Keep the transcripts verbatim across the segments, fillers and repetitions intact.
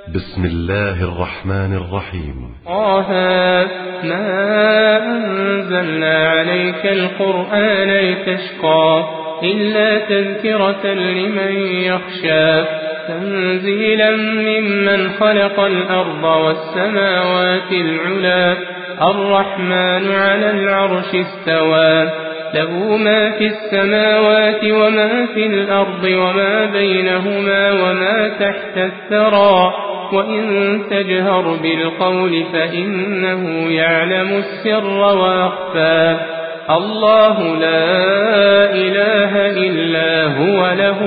بسم الله الرحمن الرحيم. طه ما أنزلنا عليك القرآن لتشقى إلا تذكرة لمن يخشى تنزيلا ممن خلق الأرض والسماوات العلى الرحمن على العرش استوى له ما في السماوات وما في الأرض وما بينهما وما تحت الثرى وإن تجهر بالقول فإنه يعلم السر وأخفى الله لا إله إلا هو له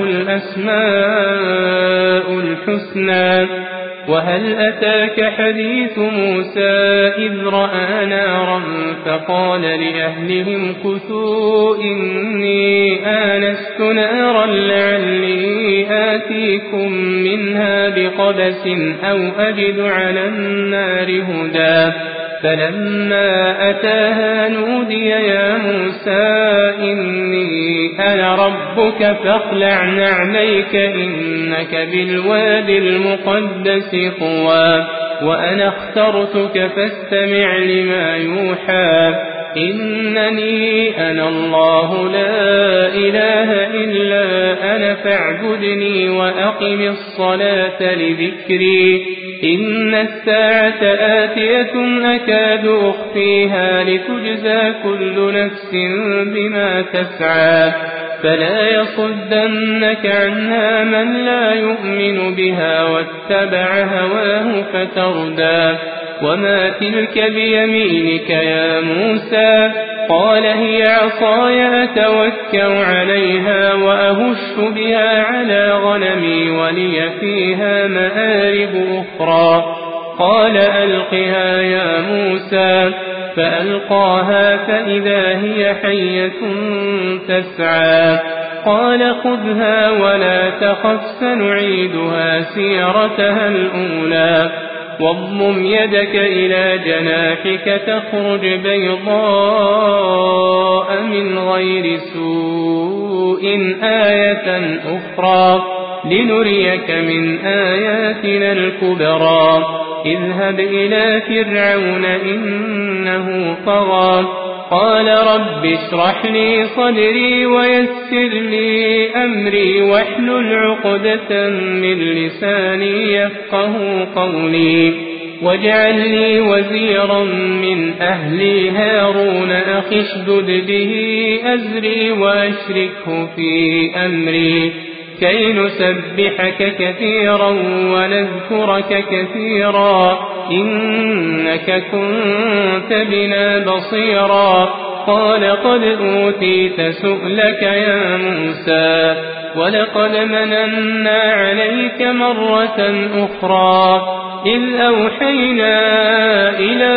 الأسماء الحسنى وهل أتاك حديث موسى إذ رأى نارا فقال لأهلهم كثوا إني آنست نارا لعلي آتيكم منها بقبس أو أجد على النار هدى فلما أتاها نودي يا موسى إني أنا ربك فاخلع نعليك إنك بالوادي المقدس طوى وأنا اخترتك فاستمع لما يوحى إنني أنا الله لا إله إلا أنا فاعبدني وأقم الصلاة لذكري إن الساعة آتية أكاد أخفيها لتجزى كل نفس بما تسعى فلا يصدنك عنها من لا يؤمن بها واتبع هواه فتردى وما تلك بيمينك يا موسى قال هي عصاي أتوكأ عليها وأهش بها على غنمي ولي فيها مآرب أخرى قال ألقها يا موسى فألقاها فإذا هي حية تسعى قال خذها ولا تخف سنعيدها سيرتها الأولى واضمم يدك إلى جناحك تخرج بيضاء من غير سوء آية أخرى لنريك من آياتنا الكبرى اذهب إلى فرعون إنه طغى قال رب اشرح لي صدري ويسر لي أمري واحلل عقدة من لساني يفقه قولي واجعل لي وزيرا من أهلي هارون أخي اشدد به أزري وأشركه في أمري كي نسبحك كثيرا ونذكرك كثيرا إنك كنت بنا بصيرا قال قد أوتيت سؤلك يا موسى ولقد مننا عليك مرة أخرى إذ أوحينا إلى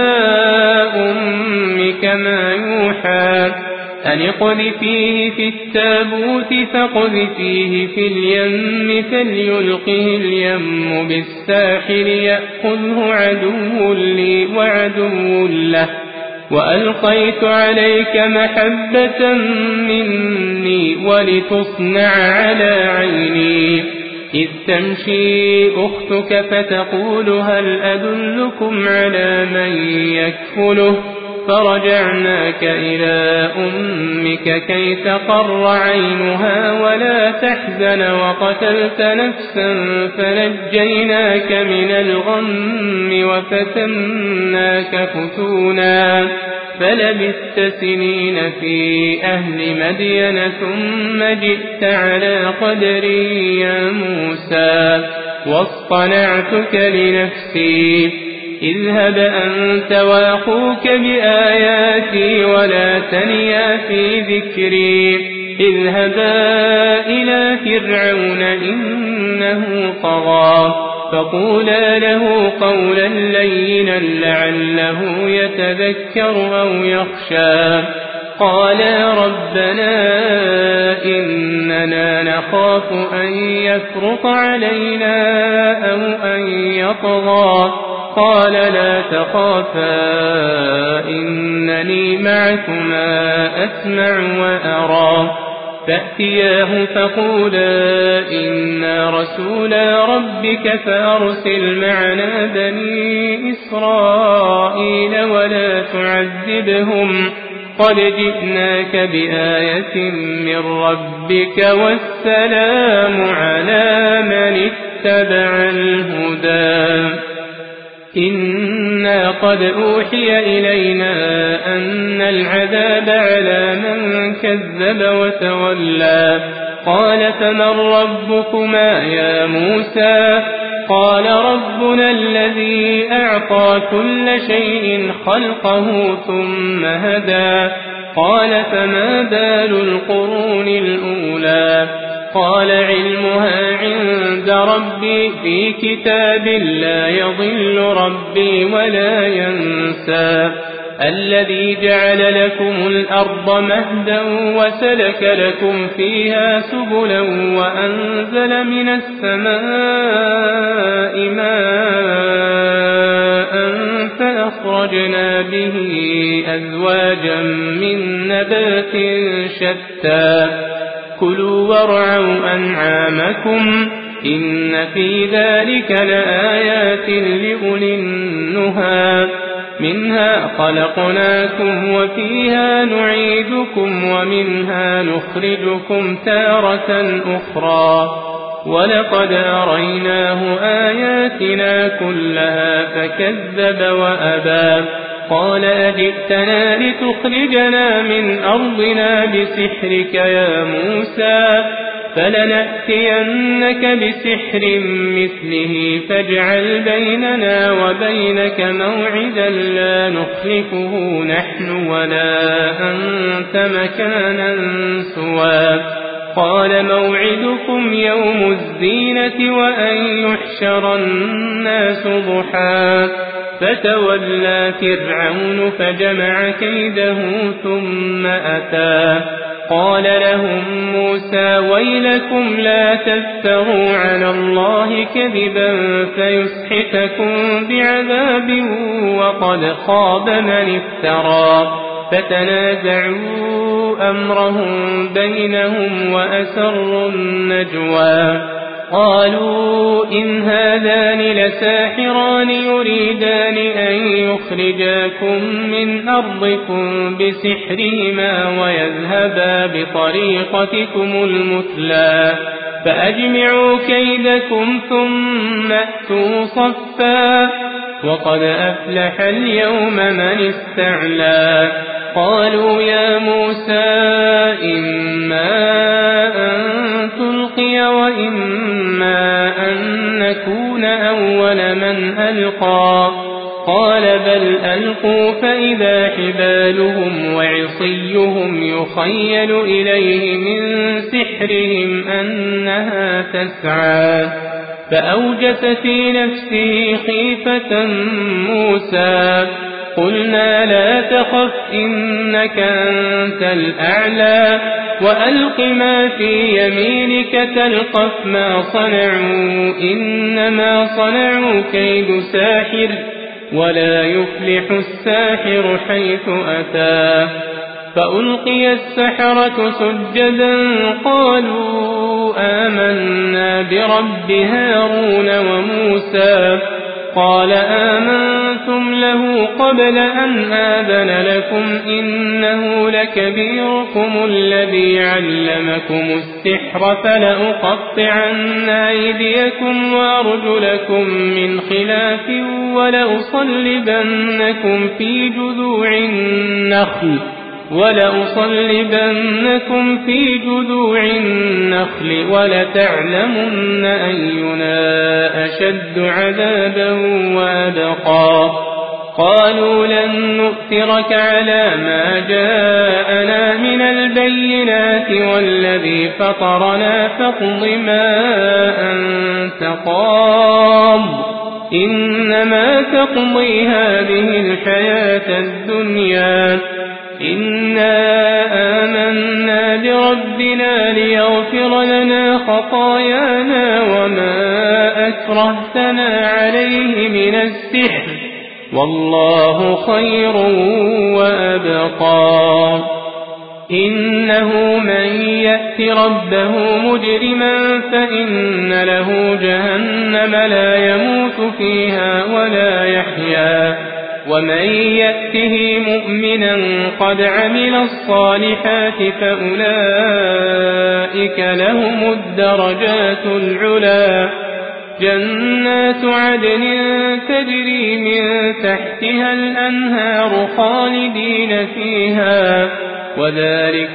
أمك ما يوحى أن اقذفيه في التابوت فاقذفيه في اليم فليلقه اليم بالساحل يأخذه عدو لي وعدو له وألقيت عليك محبة مني ولتصنع على عيني إذ تمشي أختك فتقول هل أدلكم على من يكفله فرجعناك إلى أمك كي تقر عينها ولا تحزن وقتلت نفسا فنجيناك من الغم وفتناك فتونا فلبثت سنين في أهل مدين ثم جئت على قدري يا موسى واصطنعتك لنفسي اذهب أنت وأخوك بآياتي ولا تنيا في ذكري اذهبا إلى فرعون إنه طغى فقولا له قولا لينا لعله يتذكر أو يخشى قالا ربنا إننا نخاف أن يفرط علينا أو أن يطغى قال لا تخافا إنني معكما أسمع وأرى فأتياه فقولا إنا رسولا ربك فأرسل معنا بني إسرائيل ولا تعذبهم قد جئناك بآية من ربك والسلام على من اتبع الهدى إنا قد أوحي إلينا أن العذاب على من كذب وتولى قال فمن ربكما يا موسى قال ربنا الذي أعطى كل شيء خلقه ثم هدى قال فما بال القرون الأولى قال علمها عند ربي في كتاب لا يضل ربي ولا ينسى الذي جعل لكم الأرض مهدا وسلك لكم فيها سبلا وأنزل من السماء ماء فأخرجنا به أزواجا من نبات شتى كلوا وارعوا أنعامكم إن في ذلك لآيات لأولي النهى منها خلقناكم وفيها نعيدكم ومنها نخرجكم تارة أخرى ولقد أريناه آياتنا كلها فكذب وأبى قال أجئتنا لتخرجنا من أرضنا بسحرك يا موسى فلنأتينك بسحر مثله فاجعل بيننا وبينك موعدا لا نخلفه نحن ولا أنت مكانا سوى قال موعدكم يوم الزينة وأن يحشر الناس ضحى فتولى فرعون فجمع كيده ثم أتى قال لهم موسى ويلكم لا تفتروا على الله كذبا فيسحتكم بعذاب وقد خاب من افترى فتنازعوا أمرهم بينهم وأسروا النجوى قالوا إن هذان لساحران يريدان أن يخرجاكم من أرضكم بسحرهما ويذهبا بطريقتكم المثلى فأجمعوا كيدكم ثم أتوا صفا وقد أفلح اليوم من استعلى قالوا يا موسى إما أن تلقي وإما أن نكون أول من ألقى قال بل ألقوا فإذا حبالهم وعصيهم يخيل إليه من سحرهم أنها تسعى فأوجس في نفسه خيفة موسى قلنا لا تخف إنك أنت الأعلى وألق ما في يمينك تلقف ما صنعوا إنما صنعوا كيد ساحر ولا يفلح الساحر حيث أتى فألقي السحرة سجدا قالوا آمنا برب هارون وموسى قال آمنتم له قبل أن آذن لكم إنه لكبيركم الذي علمكم السحر فلأقطعن أيديكم وأرجلكم من خلاف ولأصلبنكم في جذوع النخل ولأصلبنكم في جذوع النخل ولتعلمن أينا أشد عذابا وأبقى قالوا لن نؤثرك على ما جاءنا من البينات والذي فطرنا فاقض ما أنت قاض إنما تقضي هذه الحياة الدنيا إنا آمنا بربنا ليغفر لنا خطايانا وما أكرهتنا عليه من السحر والله خير وأبقى إنه من يأت ربه مجرما فإن له جهنم لا يموت فيها ولا يحيا ومن يأته مؤمنا قد عمل الصالحات فأولئك لهم الدرجات العلا جنات عدن تجري من تحتها الأنهار خالدين فيها وذلك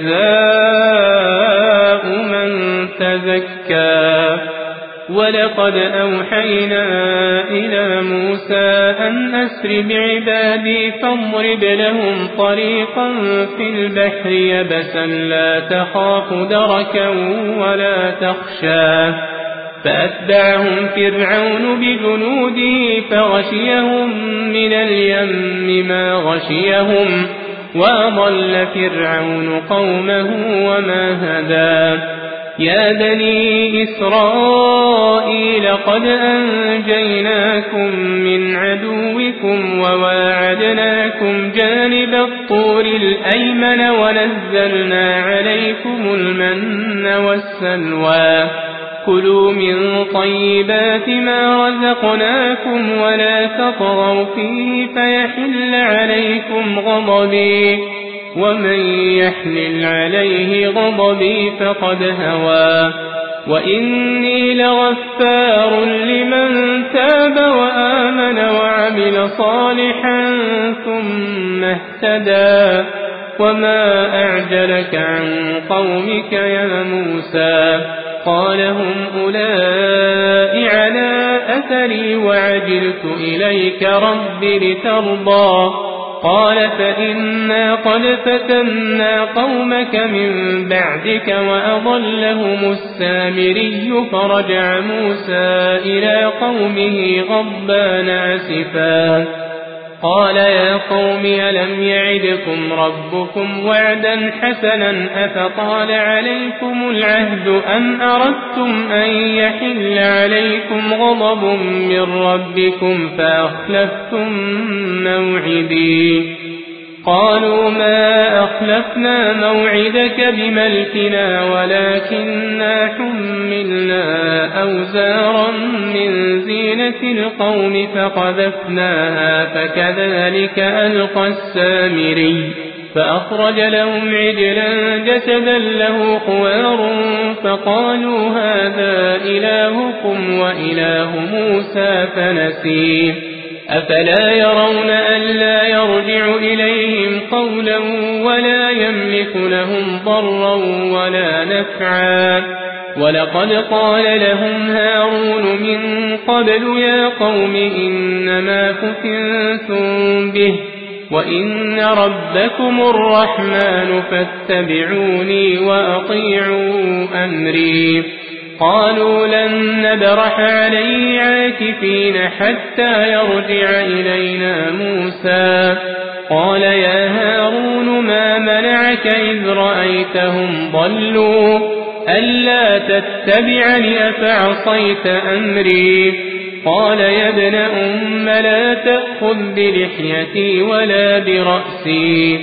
جزاء من تزكى ولقد أوحينا إلى موسى أن أسر بعبادي فاضرب لهم طريقا في البحر يبسا لا تخاف دركا ولا تخشى فأتبعهم فرعون بجنوده فغشيهم من اليم ما غشيهم وأضل فرعون قومه وما هدى يا بني إسرائيل قد أنجيناكم من عدوكم وواعدناكم جانب الطور الأيمن ونزلنا عليكم المن والسلوى كلوا من طيبات ما رزقناكم ولا تطغوا فيه فيحل عليكم غضبي ومن يحلل عليه غضبي فقد هوى وإني لغفار لمن تاب وآمن وعمل صالحا ثم اهتدى وما أعجلك عن قومك يا موسى قال هم أولئك على أثري وعجلت إليك رب لترضى قال فإنا قد فتنا قومك من بعدك وأضلهم السامري فرجع موسى إلى قومه غضبان آسفا قال يا قوم ألم يعدكم ربكم وعدا حسنا أفطال عليكم العهد أم أردتم أن يحل عليكم غضب من ربكم فأخلفتم موعدي قالوا ما أخلفنا موعدك بملكنا ولكننا حملنا أوزارا من زينة القوم فقذفناها فكذلك ألقى السامري فأخرج لهم عجلا جسدا له خوار فقالوا هذا إلهكم وإله موسى فنسيه أفلا يرون ألا يرجع إليهم قولا ولا يملك لهم ضرا ولا نفعا ولقد قال لهم هارون من قبل يا قوم إنما فتنتم به وإن ربكم الرحمن فاتبعوني وأطيعوا أمري قالوا لن نبرح عليه عاكفين حتى يرجع إلينا موسى قال يا هارون ما منعك إذ رأيتهم ضلوا ألا تتبعني أفعصيت أمري قال يا ابن أم لا تأخذ بلحيتي ولا برأسي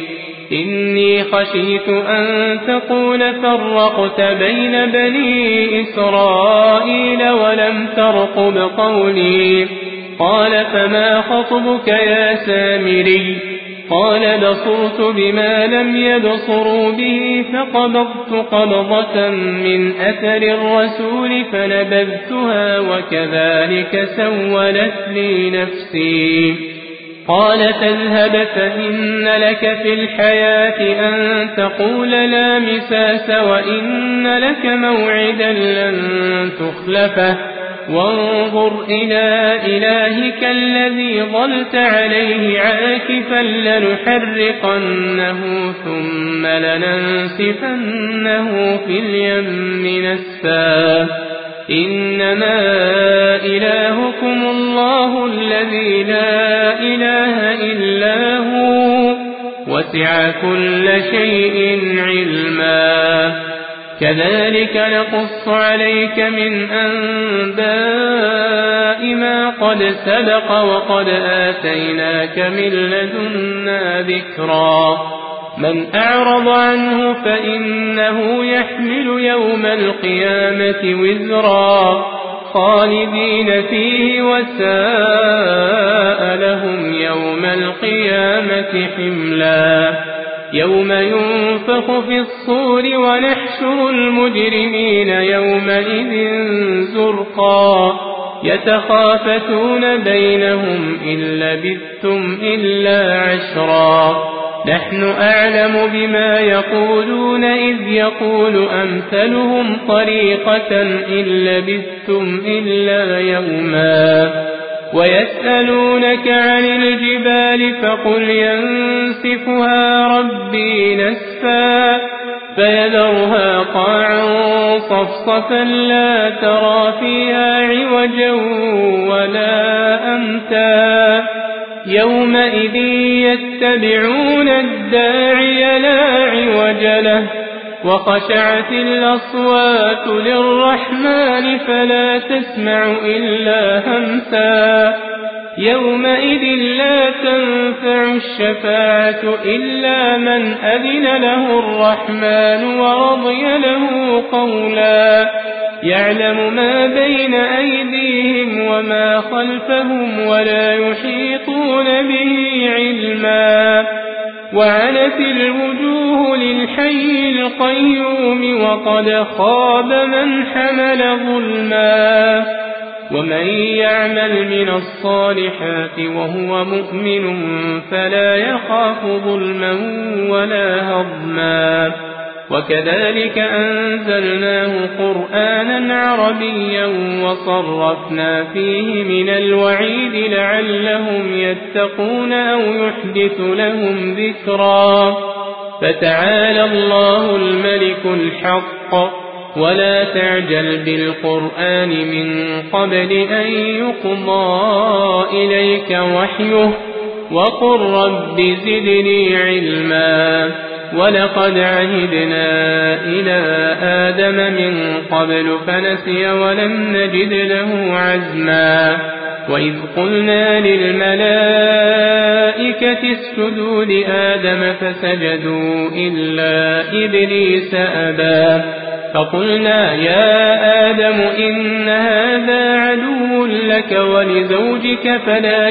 إني خشيت أن تقول فرقت بين بني إسرائيل ولم ترقب قولي قال فما خطبك يا سامري قال بصرت بما لم يبصروا به فقبضت قبضة من أثر الرسول فنبذتها وكذلك سولت لي نفسي قال تذهب فإن لك في الحياة أن تقول لا مساس وإن لك موعدا لن تخلفه وانظر إلى إلهك الذي ظلت عليه عاكفا لنحرقنه ثم لننسفنه في اليم نسفا إنما إلهكم الله الذي لا إله إلا هو وسع كل شيء علما كذلك نقص عليك من أنباء ما قد سبق وقد آتيناك من لدنا ذكرا من أعرض عنه فإنه يحمل يوم القيامة وزرا خالدين فيه وساء لهم يوم القيامة حملا يوم ينفخ في الصور ونحشر المجرمين يومئذ زرقا يتخافتون بينهم إن لبثتم إلا عشرا نحن أعلم بما يقولون إذ يقول أمثلهم طريقة إن لبثتم إلا يوما ويسألونك عن الجبال فقل ينسفها ربي نسفا فيذرها قاعا صفصفا لا ترى فيها عوجا ولا أمتا يومئذ يتبعون الداعي لا عوج له وخشعت الأصوات للرحمن فلا تسمع إلا همسا يومئذ لا تنفع الشفاعة إلا من أذن له الرحمن ورضي له قولا يعلم ما بين أيديهم وما خلفهم ولا يحيطون به علما وعنت الوجوه للحي القيوم وقد خاب من حمل ظلما ومن يعمل من الصالحات وهو مؤمن فلا يخاف ظلما ولا هضما وكذلك أنزلناه قرآنا عربيا وصرفنا فيه من الوعيد لعلهم يتقون أو يحدث لهم ذكرا فتعالى الله الملك الحق ولا تعجل بالقرآن من قبل أن يقضى إليك وحيه وقل رب زدني علما ولقد عهدنا إلى آدم من قبل فنسي ولم نجد له عزما وإذ قلنا للملائكة اسجدوا لآدم فسجدوا إلا إبليس أبى فقلنا يا آدم إن هذا عدو لك ولزوجك فلا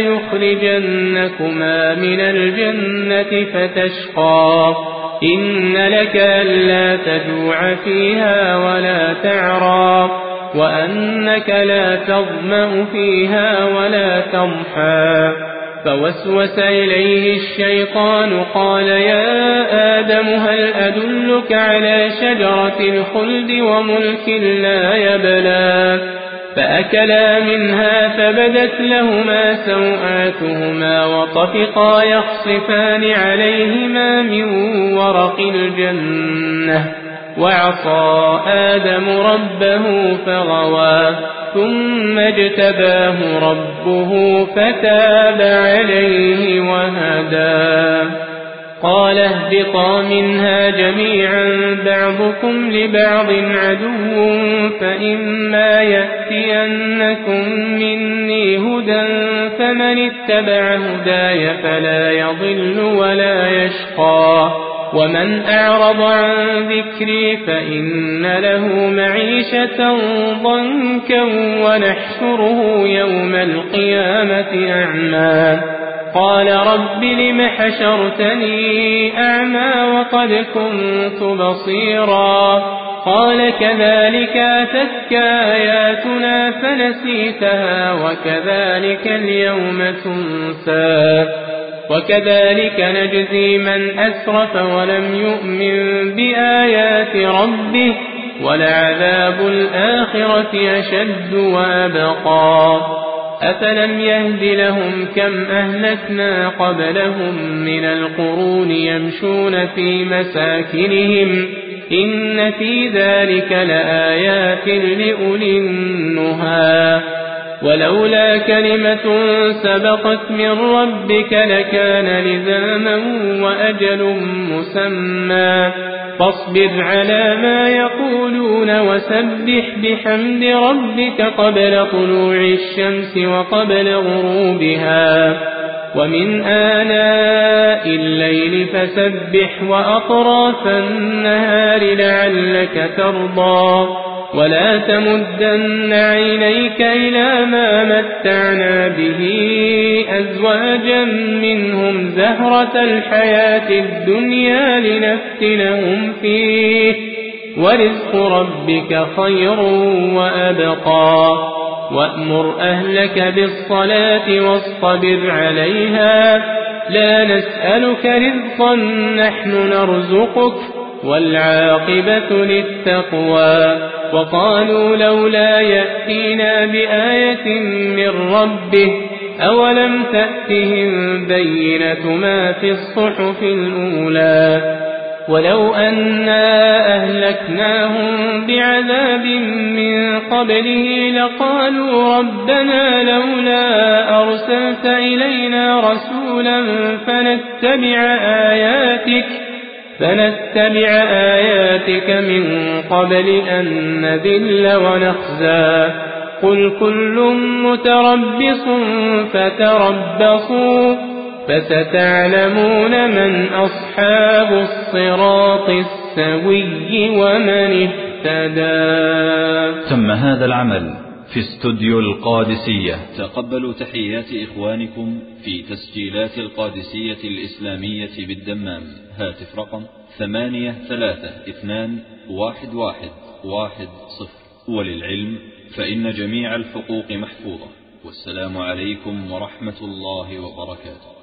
يخرجنكما من الجنة فتشقى إن لك ألا تجوع فيها ولا تعرى وأنك لا تظمأ فيها ولا تضحى فوسوس إليه الشيطان قال يا آدم هل أدلك على شجرة الخلد وملك لا يبلى فأكلا منها فبدت لهما سوآتهما وطفقا يخصفان عليهما من ورق الجنة وعصى آدم ربه فغوى ثم اجتباه ربه فتاب عليه وهدى قال اهبطا منها جميعا بعضكم لبعض عدو فإما يأتينكم مني هدى فمن اتبع هداي فلا يضل ولا يشقى ومن أعرض عن ذكري فإن له معيشة ضنكا ونحشره يوم القيامة أعمى قال رب لم حشرتني أعمى وقد كنت بصيرا قال كذلك أتتك آياتنا فنسيتها وكذلك اليوم تنسى وكذلك نجزي من أسرف ولم يؤمن بآيات ربه ولعذاب الآخرة أشد وأبقى أفلم يهد لهم كم أهلكنا قبلهم من القرون يمشون في مساكنهم إن في ذلك لآيات لأولي النهى ولولا كلمة سبقت من ربك لكان لزاما وأجل مسمى فاصبر على ما يقولون وسبح بحمد ربك قبل طلوع الشمس وقبل غروبها ومن آناء الليل فسبح وأطراف النهار لعلك ترضى ولا تمدن عينيك إلى ما متعنا به أزواجا منهم زهرة الحياة الدنيا لنفتنهم فيه ورزق ربك خير وأبقى وأمر أهلك بالصلاة واصطبر عليها لا نسألك رزقا نحن نرزقك والعاقبة للتقوى وقالوا لولا يأتينا بآية من ربه أولم تأتهم بينة ما في الصحف الأولى ولو أنا أهلكناهم بعذاب من قبله لقالوا ربنا لولا أرسلت إلينا رسولا فنتبع آياتك فنتبع آياتك من قبل أن نذل ونخزى قل كل متربص فتربصوا فستعلمون من أصحاب الصراط السوي ومن اهتدى. تم هذا العمل في استوديو القادسية. تقبلوا تحيات إخوانكم في تسجيلات القادسية الإسلامية بالدمام. هاتف رقم ثمانية ثلاثة اثنان واحد واحد واحد صفر. وللعلم فإن جميع الحقوق محفوظة. والسلام عليكم ورحمة الله وبركاته.